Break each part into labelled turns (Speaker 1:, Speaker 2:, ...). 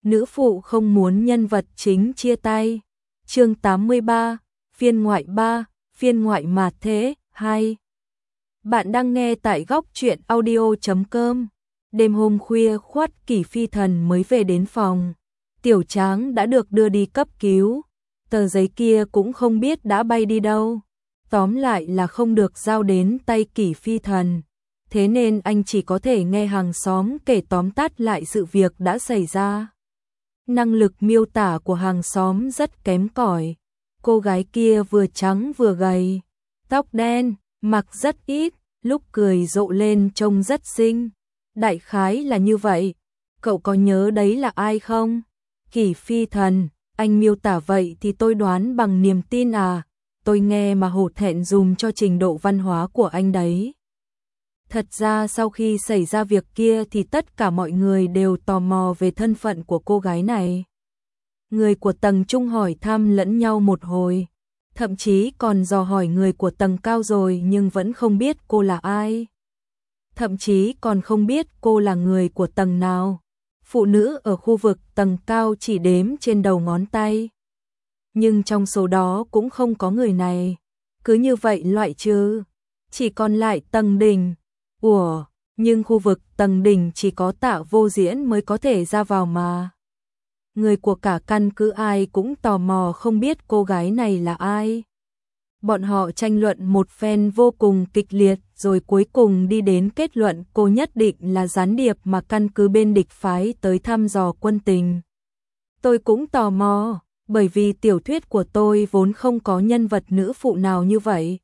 Speaker 1: nữ phụ không muốn nhân vật chính chia tay. Chương 83, phiên ngoại 3, phiên ngoại mà thế, 2. Bạn đang nghe tại góc truyện audio.com. Đêm hôm khuya khoắt, Kỷ Phi Thần mới về đến phòng. Tiểu Tráng đã được đưa đi cấp cứu. Tờ giấy kia cũng không biết đã bay đi đâu. Tóm lại là không được giao đến tay Kỷ Phi Thần. Thế nên anh chỉ có thể nghe hàng xóm kể tóm tắt lại sự việc đã xảy ra. Năng lực miêu tả của hàng xóm rất kém cỏi. Cô gái kia vừa trắng vừa gầy, tóc đen, mặc rất ít, lúc cười rộ lên trông rất xinh. Đại khái là như vậy. Cậu có nhớ đấy là ai không? Kỷ Phi Thần, anh miêu tả vậy thì tôi đoán bằng niềm tin à? Tôi nghe mà hổ thẹn dùm cho trình độ văn hóa của anh đấy. Thật ra sau khi xảy ra việc kia thì tất cả mọi người đều tò mò về thân phận của cô gái này. Người của tầng trung hỏi thăm lẫn nhau một hồi, thậm chí còn dò hỏi người của tầng cao rồi nhưng vẫn không biết cô là ai. Thậm chí còn không biết cô là người của tầng nào. Phụ nữ ở khu vực tầng cao chỉ đếm trên đầu ngón tay. Nhưng trong số đó cũng không có người này. Cứ như vậy loại trừ. Chỉ còn lại tầng đỉnh. Ủa, nhưng khu vực tầng đỉnh chỉ có Tạ Vô Diễn mới có thể ra vào mà. Người của cả căn cứ ai cũng tò mò không biết cô gái này là ai. Bọn họ tranh luận một phen vô cùng kịch liệt rồi cuối cùng đi đến kết luận cô nhất định là gián điệp mà căn cứ bên địch phái tới thăm dò quân tình. Tôi cũng tò mò, bởi vì tiểu thuyết của tôi vốn không có nhân vật nữ phụ nào như vậy.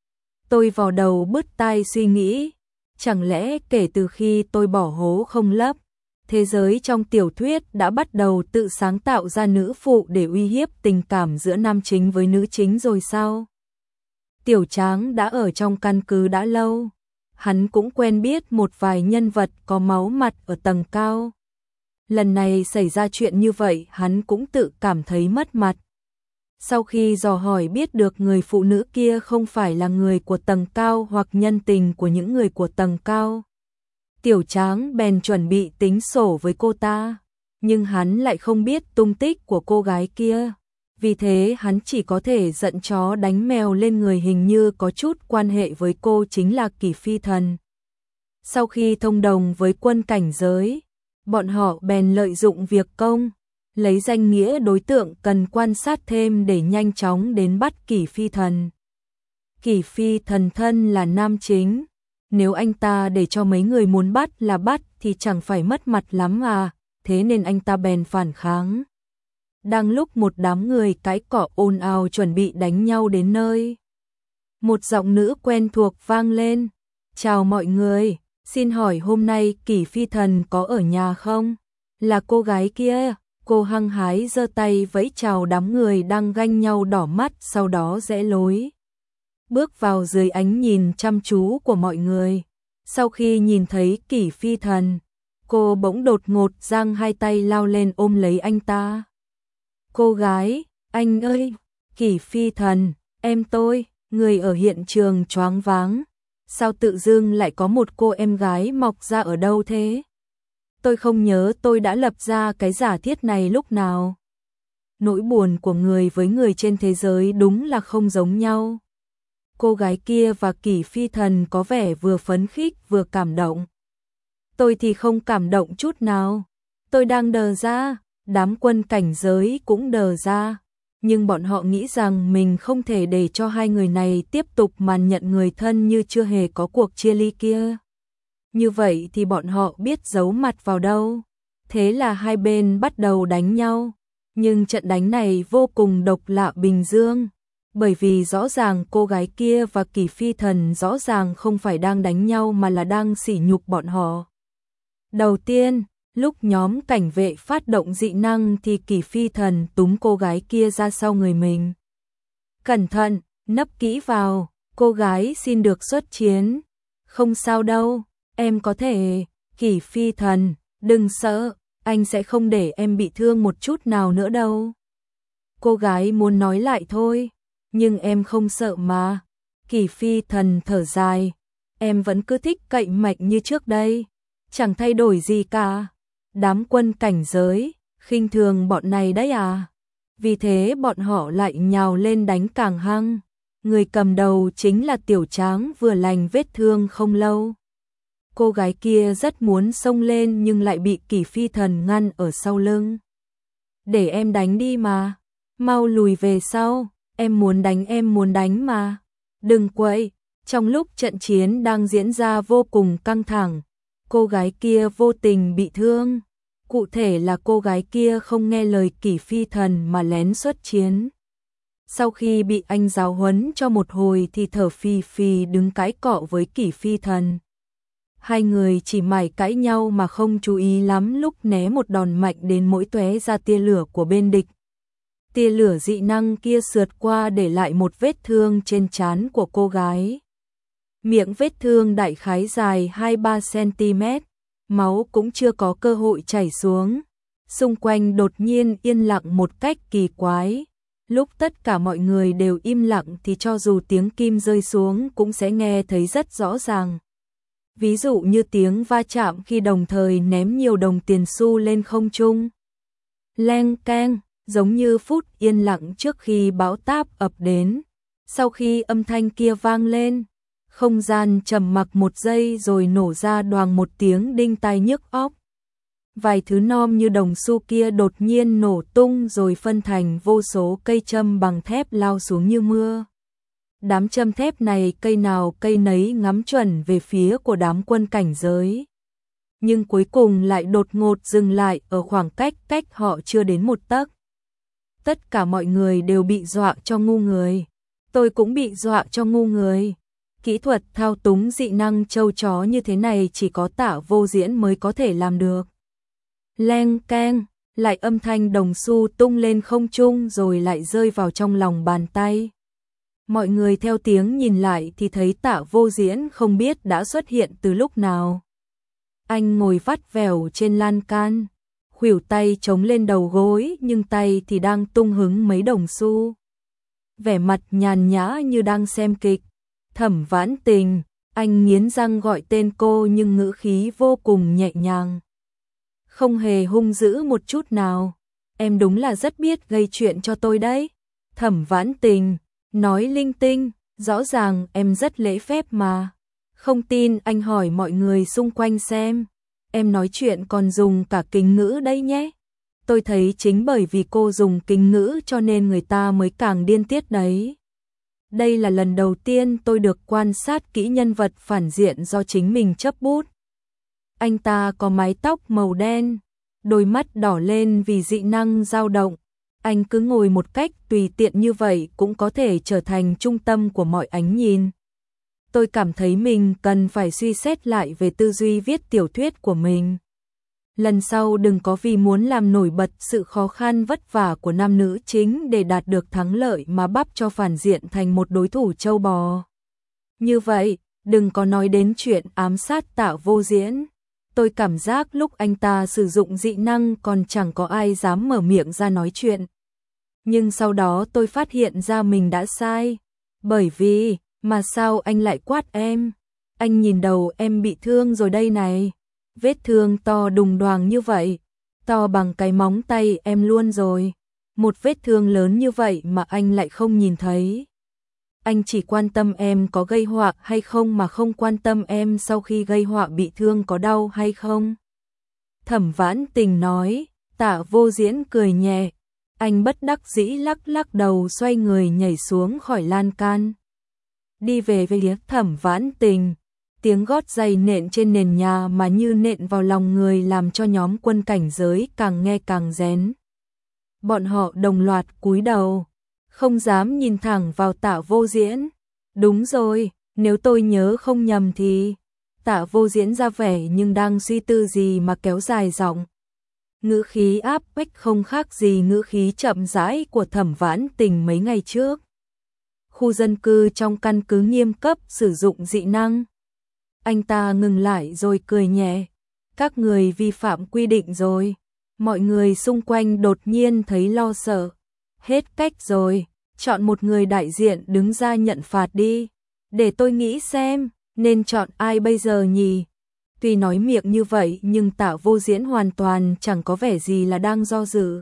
Speaker 1: Tôi vào đầu bứt tai suy nghĩ, chẳng lẽ kể từ khi tôi bỏ hố không lấp, thế giới trong tiểu thuyết đã bắt đầu tự sáng tạo ra nữ phụ để uy hiếp tình cảm giữa nam chính với nữ chính rồi sao? Tiểu Tráng đã ở trong căn cứ đã lâu, hắn cũng quen biết một vài nhân vật có máu mặt ở tầng cao. Lần này xảy ra chuyện như vậy hắn cũng tự cảm thấy mất mặt. Sau khi dò hỏi biết được người phụ nữ kia không phải là người của tầng cao hoặc nhân tình của những người của tầng cao, Tiểu Tráng bèn chuẩn bị tính sổ với cô ta, nhưng hắn lại không biết tung tích của cô gái kia. Vì thế hắn chỉ có thể giận chó đánh mèo lên người hình như có chút quan hệ với cô chính là Kỷ Phi Thần. Sau khi thông đồng với quân cảnh giới, bọn họ bèn lợi dụng việc công, lấy danh nghĩa đối tượng cần quan sát thêm để nhanh chóng đến bắt Kỷ Phi Thần. Kỷ Phi Thần thân là nam chính, nếu anh ta để cho mấy người muốn bắt là bắt thì chẳng phải mất mặt lắm à, thế nên anh ta bèn phản kháng. Đang lúc một đám người cãi cọ ồn ào chuẩn bị đánh nhau đến nơi, một giọng nữ quen thuộc vang lên. Chào mọi người, xin hỏi hôm nay Kỷ Phi Thần có ở nhà không? Là cô gái kia. Cô hăng hái giơ tay vẫy chào đám người đang ganh nhau đỏ mắt, sau đó rẽ lối bước vào dưới ánh nhìn chăm chú của mọi người. Sau khi nhìn thấy Kỷ Phi Thần, cô bỗng đột ngột giang hai tay lao lên ôm lấy anh ta. Cô gái, anh ơi, Kỷ Phi Thần, em tôi. Người ở hiện trường choáng váng. Sao tự dưng lại có một cô em gái mọc ra ở đâu thế? Tôi không nhớ tôi đã lập ra cái giả thiết này lúc nào. Nỗi buồn của người với người trên thế giới đúng là không giống nhau. Cô gái kia và Kỷ Phi Thần có vẻ vừa phấn khích vừa cảm động. Tôi thì không cảm động chút nào. Tôi đang đờ ra, đám quân cảnh giới cũng đờ ra. Nhưng bọn họ nghĩ rằng mình không thể để cho hai người này tiếp tục màn nhận người thân như chưa hề có cuộc chia ly kia. Như vậy thì bọn họ biết giấu mặt vào đâu. Thế là hai bên bắt đầu đánh nhau. Nhưng trận đánh này vô cùng độc lạ bình dương. Bởi vì rõ ràng cô gái kia và Kỷ Phi Thần rõ ràng không phải đang đánh nhau mà là đang sỉ nhục bọn họ. Đầu tiên, lúc nhóm cảnh vệ phát động dị năng thì Kỷ Phi Thần túm cô gái kia ra sau người mình. Cẩn thận, nấp kỹ vào, cô gái xin được xuất chiến. Không sao đâu, em có thể. Kỷ Phi Thần, đừng sợ, anh sẽ không để em bị thương một chút nào nữa đâu. Cô gái muốn nói lại thôi, nhưng em không sợ mà. Kỷ Phi Thần thở dài, em vẫn cứ thích cậy mạnh như trước đây, chẳng thay đổi gì cả. Đám quân cảnh giới khinh thường bọn này đấy à? Vì thế bọn họ lại nhào lên đánh càng hăng. Người cầm đầu chính là Tiểu Tráng vừa lành vết thương không lâu. Cô gái kia rất muốn xông lên nhưng lại bị Kỷ Phi Thần ngăn ở sau lưng. Để em đánh đi mà, mau lùi về sau, em muốn đánh mà. Đừng quậy. Trong lúc trận chiến đang diễn ra vô cùng căng thẳng, cô gái kia vô tình bị thương. Cụ thể là cô gái kia không nghe lời Kỷ Phi Thần mà lén xuất chiến. Sau khi bị anh giáo huấn cho một hồi thì thở phì phì đứng cãi cọ với Kỷ Phi Thần. Hai người chỉ mải cãi nhau mà không chú ý lắm lúc né một đòn mạnh đến mỗi tóe ra tia lửa của bên địch. Tia lửa dị năng kia sượt qua để lại một vết thương trên trán của cô gái. Miệng vết thương đại khái dài 2-3 cm, máu cũng chưa có cơ hội chảy xuống. Xung quanh đột nhiên yên lặng một cách kỳ quái. Lúc tất cả mọi người đều im lặng thì cho dù tiếng kim rơi xuống cũng sẽ nghe thấy rất rõ ràng. Ví dụ như tiếng va chạm khi đồng thời ném nhiều đồng tiền xu lên không trung. Leng keng, giống như phút yên lặng trước khi bão táp ập đến. Sau khi âm thanh kia vang lên, không gian trầm mặc một giây rồi nổ ra đoàng một tiếng đinh tai nhức óc. Vài thứ nom như đồng xu kia đột nhiên nổ tung rồi phân thành vô số cây châm bằng thép lao xuống như mưa. Đám châm thép này cây nào cây nấy ngắm chuẩn về phía của đám quân cảnh giới. Nhưng cuối cùng lại đột ngột dừng lại ở khoảng cách họ chưa đến một tấc. Tất cả mọi người đều bị dọa cho ngu người. Tôi cũng bị dọa cho ngu người. Kỹ thuật thao túng dị năng trâu chó như thế này chỉ có Tạ Vô Diễn mới có thể làm được. Leng keng, lại âm thanh đồng xu tung lên không trung rồi lại rơi vào trong lòng bàn tay. Mọi người theo tiếng nhìn lại thì thấy Tạ Vô Diễn không biết đã xuất hiện từ lúc nào. Anh ngồi vắt vẻo trên lan can, khuỷu tay chống lên đầu gối nhưng tay thì đang tung hứng mấy đồng xu. Vẻ mặt nhàn nhã như đang xem kịch. Thẩm Vãn Tình, anh nghiến răng gọi tên cô nhưng ngữ khí vô cùng nhẹ nhàng. Không hề hung dữ một chút nào. Em đúng là rất biết gây chuyện cho tôi đấy. Thẩm Vãn Tình, nói linh tinh, rõ ràng em rất lễ phép mà. Không tin anh hỏi mọi người xung quanh xem. Em nói chuyện còn dùng cả kính ngữ đấy nhé. Tôi thấy chính bởi vì cô dùng kính ngữ cho nên người ta mới càng điên tiết đấy. Đây là lần đầu tiên tôi được quan sát kỹ nhân vật phản diện do chính mình chấp bút. Anh ta có mái tóc màu đen, đôi mắt đỏ lên vì dị năng dao động. Anh cứ ngồi một cách tùy tiện như vậy cũng có thể trở thành trung tâm của mọi ánh nhìn. Tôi cảm thấy mình cần phải suy xét lại về tư duy viết tiểu thuyết của mình. Lần sau đừng có vì muốn làm nổi bật sự khó khăn vất vả của nam nữ chính để đạt được thắng lợi mà bắp cho phản diện thành một đối thủ trâu bò. Như vậy, đừng có nói đến chuyện ám sát Tạ Vô Diễn. Tôi cảm giác lúc anh ta sử dụng dị năng còn chẳng có ai dám mở miệng ra nói chuyện. Nhưng sau đó tôi phát hiện ra mình đã sai. Bởi vì, mà sao anh lại quát em? Anh nhìn đầu em bị thương rồi đây này. Vết thương to đùng đoàng như vậy, to bằng cái móng tay em luôn rồi. Một vết thương lớn như vậy mà anh lại không nhìn thấy. Anh chỉ quan tâm em có gây họa hay không mà không quan tâm em sau khi gây họa bị thương có đau hay không. Thẩm Vãn Tình nói. Tạ Vô Diễn cười nhẹ. Anh bất đắc dĩ lắc lắc đầu xoay người nhảy xuống khỏi lan can. Đi về phía Thẩm Vãn Tình. Tiếng gót giày nện trên nền nhà mà như nện vào lòng người làm cho nhóm quân cảnh giới càng nghe càng rén. Bọn họ đồng loạt cúi đầu, không dám nhìn thẳng vào Tạ Vô Diễn. Đúng rồi, nếu tôi nhớ không nhầm thì... Tạ Vô Diễn ra vẻ nhưng đang suy tư gì mà kéo dài giọng. Ngữ khí áp bách không khác gì ngữ khí chậm rãi của Thẩm Vãn Tình mấy ngày trước. Khu dân cư trong căn cứ nghiêm cấp sử dụng dị năng. Anh ta ngừng lại rồi cười nhẹ. Các người vi phạm quy định rồi. Mọi người xung quanh đột nhiên thấy lo sợ. Hết cách rồi, chọn một người đại diện đứng ra nhận phạt đi. Để tôi nghĩ xem, nên chọn ai bây giờ nhỉ? Tuy nói miệng như vậy nhưng Tạ Vô Diễn hoàn toàn chẳng có vẻ gì là đang do dự.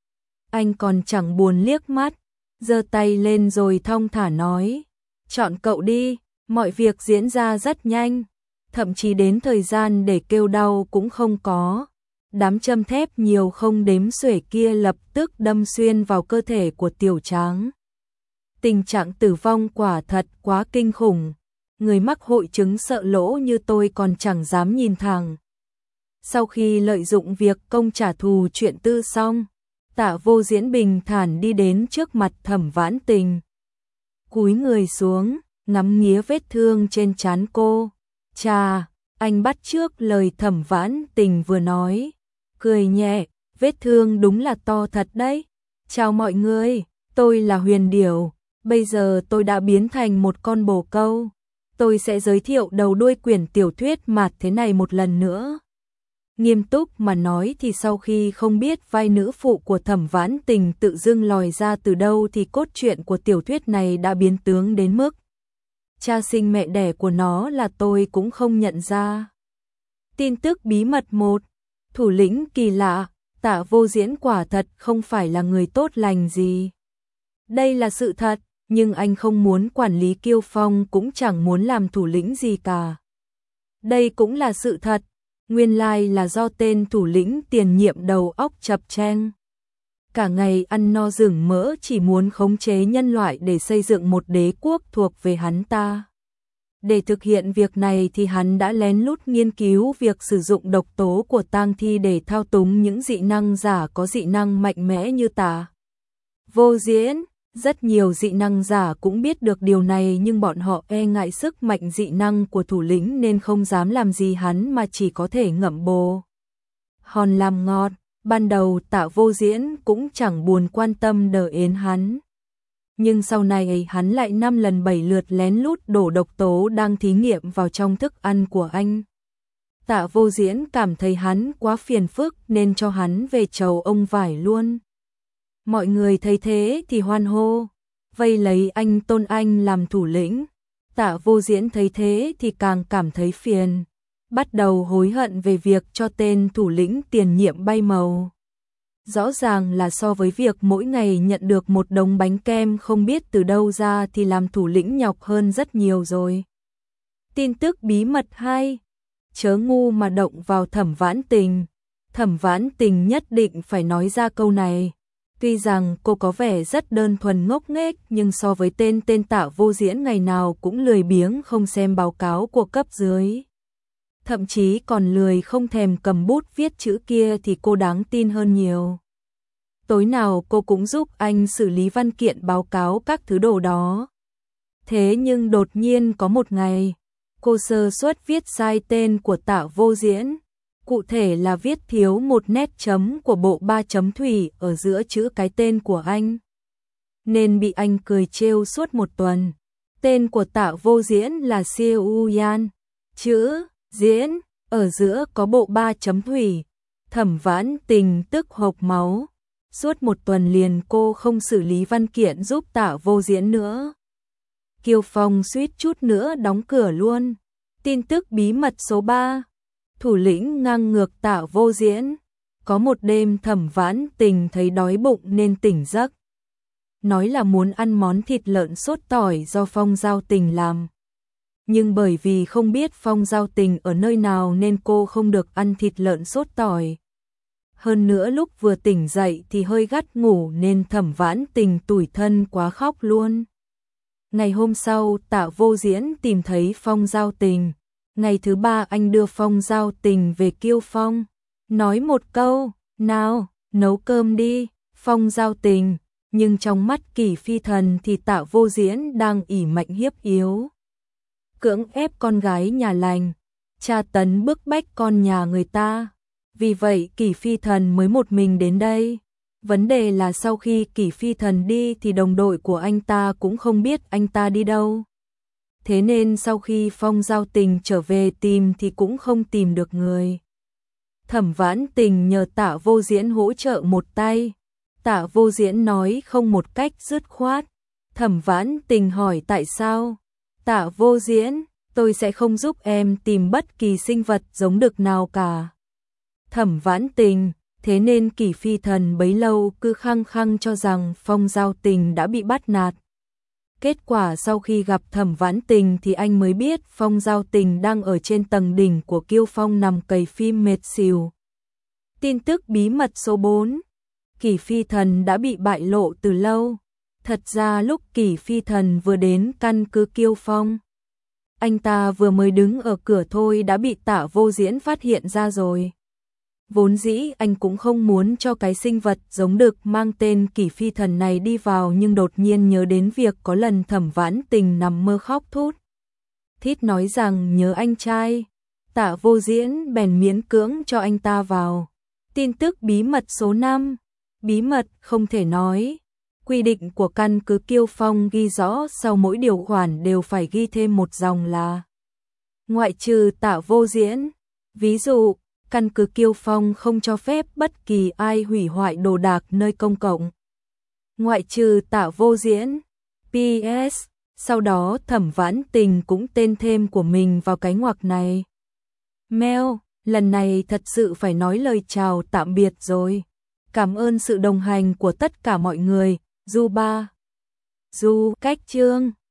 Speaker 1: Anh còn chẳng buồn liếc mắt, giơ tay lên rồi thong thả nói, chọn cậu đi, mọi việc diễn ra rất nhanh, thậm chí đến thời gian để kêu đau cũng không có. Đám châm thép nhiều không đếm xuể kia lập tức đâm xuyên vào cơ thể của Tiểu Tráng. Tình trạng tử vong quả thật quá kinh khủng, người mắc hội chứng sợ lỗ như tôi còn chẳng dám nhìn thẳng. Sau khi lợi dụng việc công trả thù chuyện tư xong, Tạ Vô Diễn bình thản đi đến trước mặt Thẩm Vãn Tình. Cúi người xuống, ngắm nghía vết thương trên trán cô. Chà, anh bắt chước lời Thẩm Vãn Tình vừa nói, cười nhẹ, vết thương đúng là to thật đấy. Chào mọi người, tôi là Huyền Điểu, bây giờ tôi đã biến thành một con bồ câu. Tôi sẽ giới thiệu đầu đuôi quyển tiểu thuyết mạt thế này một lần nữa. Nghiêm túc mà nói thì sau khi không biết vai nữ phụ của Thẩm Vãn Tình tự dưng lòi ra từ đâu thì cốt truyện của tiểu thuyết này đã biến tướng đến mức cha sinh mẹ đẻ của nó là tôi cũng không nhận ra. Tin tức bí mật 1. Thủ lĩnh kỳ lạ, Tạ Vô Diễn quả thật không phải là người tốt lành gì. Đây là sự thật, nhưng anh không muốn quản lý Kiêu Phong cũng chẳng muốn làm thủ lĩnh gì cả. Đây cũng là sự thật, nguyên lai là do tên thủ lĩnh tiền nhiệm đầu óc chập chênh. Cả ngày ăn no rừng mỡ chỉ muốn khống chế nhân loại để xây dựng một đế quốc thuộc về hắn ta. Để thực hiện việc này thì hắn đã lén lút nghiên cứu việc sử dụng độc tố của tang thi để thao túng những dị năng giả có dị năng mạnh mẽ như Tạ Vô Diễn. Rất nhiều dị năng giả cũng biết được điều này nhưng bọn họ e ngại sức mạnh dị năng của thủ lĩnh nên không dám làm gì hắn mà chỉ có thể ngậm bồ hòn làm ngọt. Ban đầu Tạ Vô Diễn cũng chẳng buồn quan tâm đờ ến hắn. Nhưng sau này hắn lại 5 lần 7 lượt lén lút đổ độc tố đang thí nghiệm vào trong thức ăn của anh. Tạ Vô Diễn cảm thấy hắn quá phiền phức nên cho hắn về chầu ông vải luôn. Mọi người thấy thế thì hoan hô, vây lấy anh tôn anh làm thủ lĩnh. Tạ Vô Diễn thấy thế thì càng cảm thấy phiền, bắt đầu hối hận về việc cho tên thủ lĩnh tiền nhiệm bay màu. Rõ ràng là so với việc mỗi ngày nhận được một đống bánh kem không biết từ đâu ra thì làm thủ lĩnh nhọc hơn rất nhiều rồi. Tin tức bí mật 2. Chớ ngu mà động vào Thẩm Vãn Tình. Thẩm Vãn Tình nhất định phải nói ra câu này. Tuy rằng cô có vẻ rất đơn thuần ngốc nghếch nhưng so với tên Tạ Vô Diễn ngày nào cũng lười biếng không xem báo cáo của cấp dưới. Thậm chí còn lười không thèm cầm bút viết chữ kia thì cô đáng tin hơn nhiều. Tối nào cô cũng giúp anh xử lý văn kiện báo cáo các thứ đồ đó. Thế nhưng đột nhiên có một ngày, cô sơ suất viết sai tên của Tạ Vô Diễn. Cụ thể là viết thiếu một nét chấm của bộ 3 chấm thủy ở giữa chữ cái tên của anh. Nên bị anh cười trêu suốt một tuần. Tên của Tạ Vô Diễn là Siêu Yan. Chữ Diễn ở giữa có bộ 3 chấm thủy. Thẩm Vãn Tình tức hộc máu. Suốt một tuần liền cô không xử lý văn kiện giúp Tạ Vô Diễn nữa. Kiêu Phong suýt chút nữa đóng cửa luôn. Tin tức bí mật số 3. Thủ lĩnh ngang ngược Tạ Vô Diễn. Có một đêm Thẩm Vãn Tình thấy đói bụng nên tỉnh giấc. Nói là muốn ăn món thịt lợn sốt tỏi do Phong Giao Tình làm. Nhưng bởi vì không biết Phong Giao Tình ở nơi nào nên cô không được ăn thịt lợn sốt tỏi. Hơn nữa lúc vừa tỉnh dậy thì hơi gắt ngủ nên Thẩm Vãn Tình tủi thân quá khóc luôn. Ngày hôm sau Tạ Vô Diễn tìm thấy Phong Giao Tình. Ngày thứ 3 anh đưa Phong Giao Tình về Kiêu Phong. Nói một câu, nào, nấu cơm đi, Phong Giao Tình. Nhưng trong mắt Kỷ Phi Thần thì Tạ Vô Diễn đang ỷ mạnh hiếp yếu. Cưỡng ép con gái nhà lành, tra tấn bức bách con nhà người ta. Vì vậy Kỷ Phi Thần mới một mình đến đây. Vấn đề là sau khi Kỷ Phi Thần đi thì đồng đội của anh ta cũng không biết anh ta đi đâu. Thế nên sau khi Phong Giao Tình trở về tìm thì cũng không tìm được người. Thẩm Vãn Tình nhờ Tạ Vô Diễn hỗ trợ một tay. Tạ Vô Diễn nói không một cách dứt khoát. Thẩm Vãn Tình hỏi tại sao? Tạ Vô Diễn, tôi sẽ không giúp em tìm bất kỳ sinh vật giống đực nào cả. Thẩm Vãn Tình, thế nên Kỷ Phi Thần bấy lâu cứ khăng khăng cho rằng Phong Giao Tình đã bị bắt nạt. Kết quả sau khi gặp Thẩm Vãn Tình thì anh mới biết Phong Giao Tình đang ở trên tầng đỉnh của Kiêu Phong nằm cày phim mệt xỉu. Tin tức bí mật số 4. Kỷ Phi Thần đã bị bại lộ từ lâu. Thật ra lúc Kỷ Phi Thần vừa đến căn cứ Kiêu Phong, anh ta vừa mới đứng ở cửa thôi đã bị Tạ Vô Diễn phát hiện ra rồi. Vốn dĩ anh cũng không muốn cho cái sinh vật giống đực mang tên Kỷ Phi Thần này đi vào, nhưng đột nhiên nhớ đến việc có lần Thẩm Vãn Tình nằm mơ khóc thút thít nói rằng nhớ anh trai. Tạ Vô Diễn bèn miễn cưỡng cho anh ta vào. Tin tức bí mật số 5. Bí mật không thể nói. Quy định của căn cứ Kiêu Phong ghi rõ sau mỗi điều khoản đều phải ghi thêm một dòng là ngoại trừ Tạ Vô Diễn. Ví dụ, căn cứ Kiêu Phong không cho phép bất kỳ ai hủy hoại đồ đạc nơi công cộng. Ngoại trừ Tạ Vô Diễn. PS. Sau đó Thẩm Vãn Tình cũng tên thêm của mình vào cái ngoặc này. Mail, lần này thật sự phải nói lời chào tạm biệt rồi. Cảm ơn sự đồng hành của tất cả mọi người. Du Ba. Du Cách Chương.